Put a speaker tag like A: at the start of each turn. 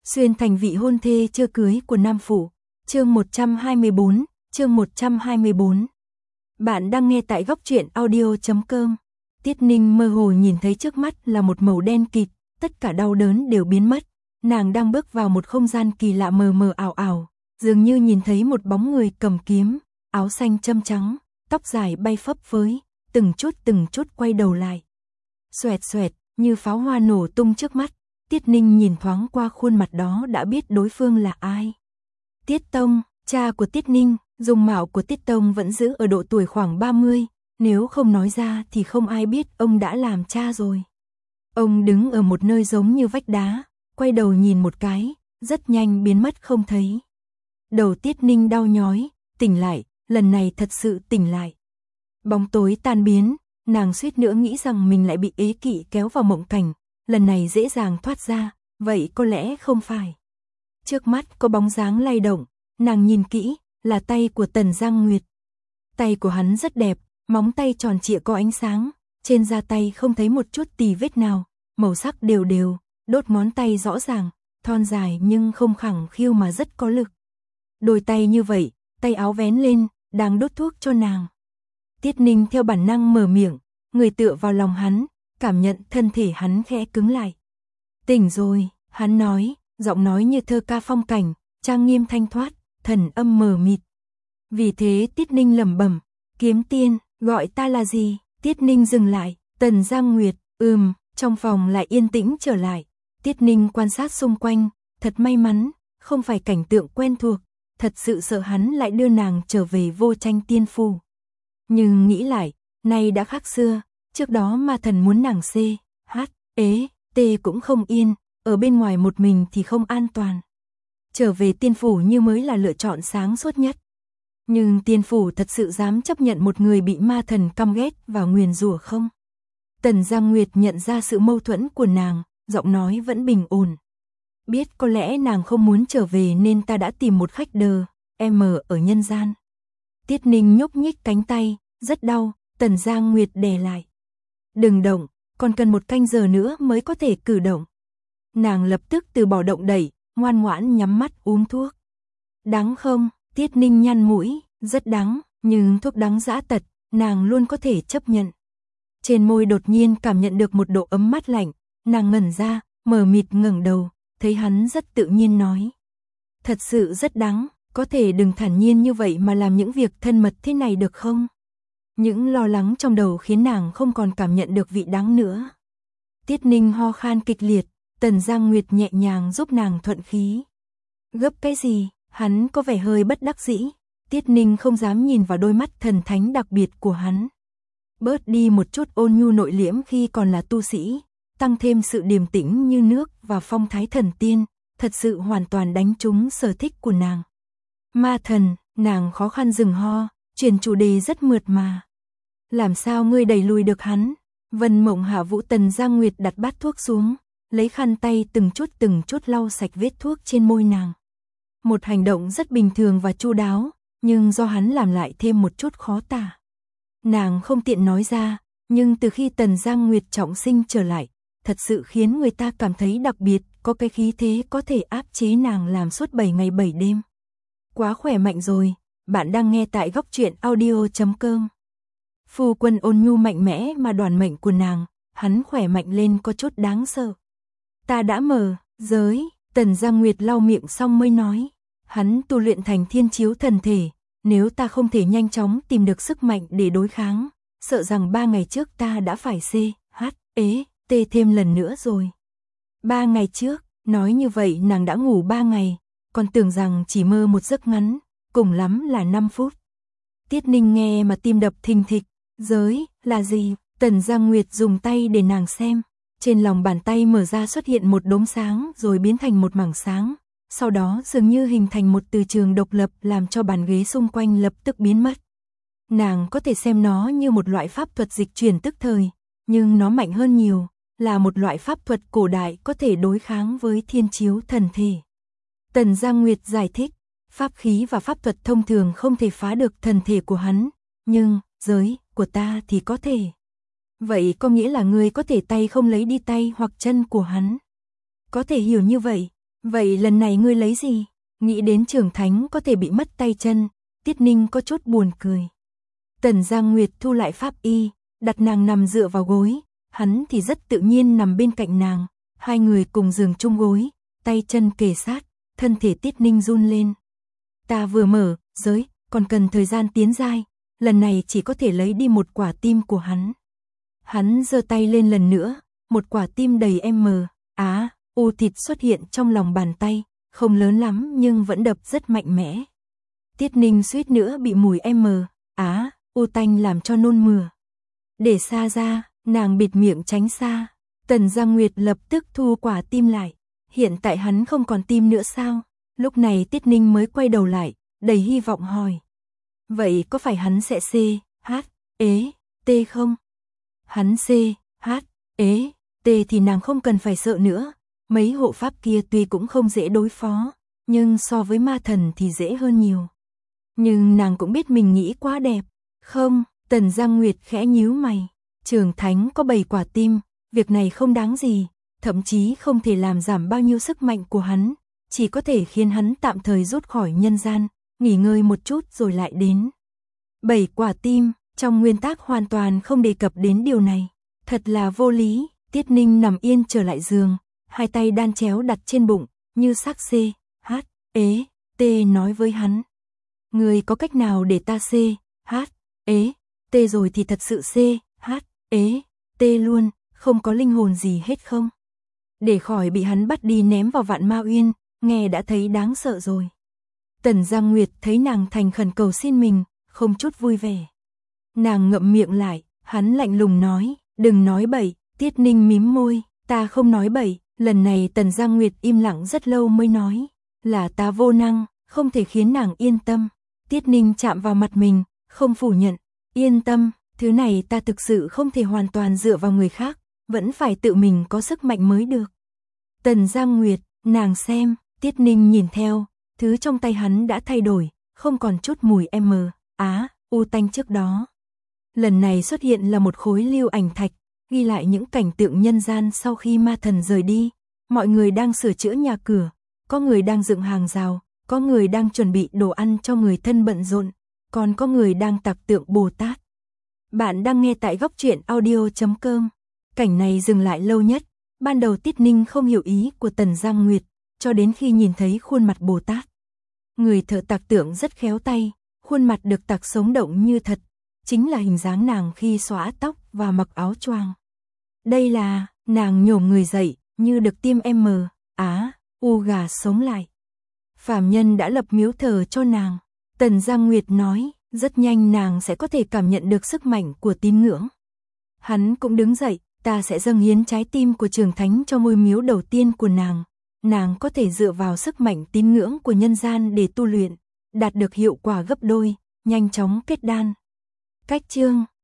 A: Xuyên thành vị hôn thê chưa cưới của Nam Phủ. Chương 124. Bạn đang nghe tại góc truyện audio.com. Tiết Ninh mơ hồ nhìn thấy trước mắt là một màu đen kịt, tất cả đau đớn đều biến mất. Nàng đang bước vào một không gian kỳ lạ mờ mờ ảo ảo, dường như nhìn thấy một bóng người cầm kiếm, áo xanh châm trắng, tóc dài bay phấp phới, từng chút quay đầu lại. Xoẹt xoẹt, như pháo hoa nổ tung trước mắt. Tiết Ninh nhìn thoáng qua khuôn mặt đó đã biết đối phương là ai. Tiết Tông, cha của Tiết Ninh. Dung mạo của Tiết Tông vẫn giữ ở độ tuổi khoảng 30, nếu không nói ra thì không ai biết ông đã làm cha rồi. Ông đứng ở một nơi giống như vách đá, quay đầu nhìn một cái, rất nhanh biến mất không thấy. Đầu Tiết Ninh đau nhói, tỉnh lại, lần này thật sự tỉnh lại. Bóng tối tan biến, nàng suýt nữa nghĩ rằng mình lại bị ế kỵ kéo vào mộng cảnh, lần này dễ dàng thoát ra, vậy có lẽ không phải. Trước mắt có bóng dáng lay động, nàng nhìn kỹ, là tay của Tần Giang Nguyệt. Tay của hắn rất đẹp, móng tay tròn trịa có ánh sáng, trên da tay không thấy một chút tì vết nào, màu sắc đều đều, đốt ngón tay rõ ràng, thon dài nhưng không khẳng khiu mà rất có lực. Đôi tay như vậy, tay áo vén lên, đang đốt thuốc cho nàng. Tiết Ninh theo bản năng mở miệng, người tựa vào lòng hắn, cảm nhận thân thể hắn khẽ cứng lại. Tỉnh rồi, hắn nói, giọng nói như thơ ca phong cảnh, trang nghiêm thanh thoát, thần âm mờ mịt. Vì thế Tiết Ninh lẩm bẩm, Kiếm Tiên, gọi ta là gì? Tiết Ninh dừng lại, Tần Giang Nguyệt, trong phòng lại yên tĩnh trở lại. Tiết Ninh quan sát xung quanh, thật may mắn, không phải cảnh tượng quen thuộc, thật sự sợ hắn lại đưa nàng trở về Vô Tranh Tiên Phủ. Nhưng nghĩ lại, nay đã khác xưa, trước đó ma thần muốn nàng t cũng không yên, ở bên ngoài một mình thì không an toàn. Trở về Tiên Phủ như mới là lựa chọn sáng suốt nhất. Nhưng Tiên Phủ thật sự dám chấp nhận một người bị ma thần căm ghét và nguyền rủa không? Tần Giang Nguyệt nhận ra sự mâu thuẫn của nàng, giọng nói vẫn bình ổn. Biết có lẽ nàng không muốn trở về nên ta đã tìm một khách đờ, ở nhân gian. Tiết Ninh nhúc nhích cánh tay, rất đau, Tần Giang Nguyệt đè lại. Đừng động, còn cần một canh giờ nữa mới có thể cử động. Nàng lập tức từ bỏ động đẩy, ngoan ngoãn nhắm mắt uống thuốc. Đắng không? Tiết Ninh nhăn mũi, rất đắng, nhưng thuốc đắng dã tật, nàng luôn có thể chấp nhận. Trên môi đột nhiên cảm nhận được một độ ấm mát lạnh, nàng ngẩn ra, mờ mịt ngẩng đầu, thấy hắn rất tự nhiên nói. Thật sự rất đắng, có thể đừng thản nhiên như vậy mà làm những việc thân mật thế này được không? Những lo lắng trong đầu khiến nàng không còn cảm nhận được vị đắng nữa. Tiết Ninh ho khan kịch liệt, Tần Giang Nguyệt nhẹ nhàng giúp nàng thuận khí. Gấp cái gì? Hắn có vẻ hơi bất đắc dĩ. Tiết Ninh không dám nhìn vào đôi mắt thần thánh đặc biệt của hắn. Bớt đi một chút ôn nhu nội liễm khi còn là tu sĩ, tăng thêm sự điềm tĩnh như nước và phong thái thần tiên, thật sự hoàn toàn đánh trúng sở thích của nàng. Ma thần, nàng khó khăn dừng ho, chuyển chủ đề rất mượt mà. Làm sao ngươi đẩy lùi được hắn? Vân Mộng Hạ Vũ. Tần Giang Nguyệt đặt bát thuốc xuống, lấy khăn tay từng chút lau sạch vết thuốc trên môi nàng. Một hành động rất bình thường và chu đáo, nhưng do hắn làm lại thêm một chút khó tả. Nàng không tiện nói ra, nhưng từ khi Tần Giang Nguyệt trọng sinh trở lại, thật sự khiến người ta cảm thấy đặc biệt, có cái khí thế có thể áp chế nàng làm suốt 7 ngày 7 đêm. Quá khỏe mạnh rồi, bạn đang nghe tại góc truyện audio.com. Phu quân ôn nhu mạnh mẽ mà đoản mệnh của nàng, hắn khỏe mạnh lên có chút đáng sợ. Ta đã mở giới, Tần Giang Nguyệt lau miệng xong mới nói. Hắn tu luyện thành thiên chiếu thần thể, nếu ta không thể nhanh chóng tìm được sức mạnh để đối kháng, sợ rằng 3 ngày trước ta đã phải thêm lần nữa rồi. 3 ngày trước, nói như vậy nàng đã ngủ 3 ngày, còn tưởng rằng chỉ mơ một giấc ngắn, cùng lắm là 5 phút. Tiết Ninh nghe mà tim đập thình thịch, giới, là gì? Tần Giang Nguyệt dùng tay để nàng xem, trên lòng bàn tay mở ra xuất hiện một đốm sáng rồi biến thành một mảng sáng. Sau đó dường như hình thành một từ trường độc lập làm cho bàn ghế xung quanh lập tức biến mất. Nàng có thể xem nó như một loại pháp thuật dịch chuyển tức thời, nhưng nó mạnh hơn nhiều, là một loại pháp thuật cổ đại có thể đối kháng với thiên chiếu thần thể. Tần Giang Nguyệt giải thích, pháp khí và pháp thuật thông thường không thể phá được thần thể của hắn, nhưng giới của ta thì có thể. Vậy có nghĩa là ngươi có thể tay không lấy đi tay hoặc chân của hắn. Có thể hiểu như vậy. Vậy lần này ngươi lấy gì? Nghĩ đến Trường Thánh có thể bị mất tay chân, Tiết Ninh có chút buồn cười. Tần Giang Nguyệt thu lại pháp y, đặt nàng nằm dựa vào gối, hắn thì rất tự nhiên nằm bên cạnh nàng, hai người cùng giường chung gối, tay chân kề sát, thân thể Tiết Ninh run lên. Ta vừa mở giới, còn cần thời gian tiến giai, lần này chỉ có thể lấy đi một quả tim của hắn. Hắn giơ tay lên lần nữa, một quả tim đầy u thịt xuất hiện trong lòng bàn tay, không lớn lắm nhưng vẫn đập rất mạnh mẽ. Tiết Ninh suýt nữa bị mùi u tanh làm cho nôn mửa. Để xa ra, nàng bịt miệng tránh xa. Tần Giang Nguyệt lập tức thu quả tim lại. Hiện tại hắn không còn tim nữa sao? Lúc này Tiết Ninh mới quay đầu lại, đầy hy vọng hỏi. Vậy có phải hắn sẽ T không? Hắn T thì nàng không cần phải sợ nữa. Mấy hộ pháp kia tuy cũng không dễ đối phó, nhưng so với ma thần thì dễ hơn nhiều. Nhưng nàng cũng biết mình nghĩ quá đẹp. Không, Tần Giang Nguyệt khẽ nhíu mày. Trường Thánh có 7 quả tim, việc này không đáng gì, thậm chí không thể làm giảm bao nhiêu sức mạnh của hắn, chỉ có thể khiến hắn tạm thời rút khỏi nhân gian, nghỉ ngơi một chút rồi lại đến. 7 quả tim, trong nguyên tắc hoàn toàn không đề cập đến điều này. Thật là vô lý. Tiết Ninh nằm yên trở lại giường, hai tay đan chéo đặt trên bụng, như xác T nói với hắn. Người có cách nào để ta T rồi thì thật sự T luôn, không có linh hồn gì hết không? Để khỏi bị hắn bắt đi ném vào Vạn Ma Uyên, nghe đã thấy đáng sợ rồi. Tần Giang Nguyệt thấy nàng thành khẩn cầu xin mình, không chút vui vẻ. Nàng ngậm miệng lại, hắn lạnh lùng nói, đừng nói bậy. Tiết Ninh mím môi, ta không nói bậy. Lần này Tần Giang Nguyệt im lặng rất lâu mới nói, là ta vô năng, không thể khiến nàng yên tâm. Tiết Ninh chạm vào mặt mình, không phủ nhận, yên tâm, thứ này ta thực sự không thể hoàn toàn dựa vào người khác, vẫn phải tự mình có sức mạnh mới được. Tần Giang Nguyệt, nàng xem, Tiết Ninh nhìn theo, thứ trong tay hắn đã thay đổi, không còn chút mùi u tanh trước đó. Lần này xuất hiện là một khối lưu ảnh thạch, ghi lại những cảnh tượng nhân gian sau khi ma thần rời đi. Mọi người đang sửa chữa nhà cửa, có người đang dựng hàng rào, có người đang chuẩn bị đồ ăn cho người thân bận rộn, còn có người đang tạc tượng Bồ Tát. Bạn đang nghe tại góc truyện audio.com. Cảnh này dừng lại lâu nhất. Ban đầu Tiết Ninh không hiểu ý của Tần Giang Nguyệt, cho đến khi nhìn thấy khuôn mặt Bồ Tát. Người thợ tạc tượng rất khéo tay, khuôn mặt được tạc sống động như thật, chính là hình dáng nàng khi xõa tóc và mặc áo choàng. Đây là, nàng nhổm người dậy, như được tiêm u gà sống lại. Phàm nhân đã lập miếu thờ cho nàng. Tần Giang Nguyệt nói, rất nhanh nàng sẽ có thể cảm nhận được sức mạnh của tín ngưỡng. Hắn cũng đứng dậy, ta sẽ dâng hiến trái tim của Trường Thánh cho ngôi miếu đầu tiên của nàng. Nàng có thể dựa vào sức mạnh tín ngưỡng của nhân gian để tu luyện, đạt được hiệu quả gấp đôi, nhanh chóng kết đan. Cách chương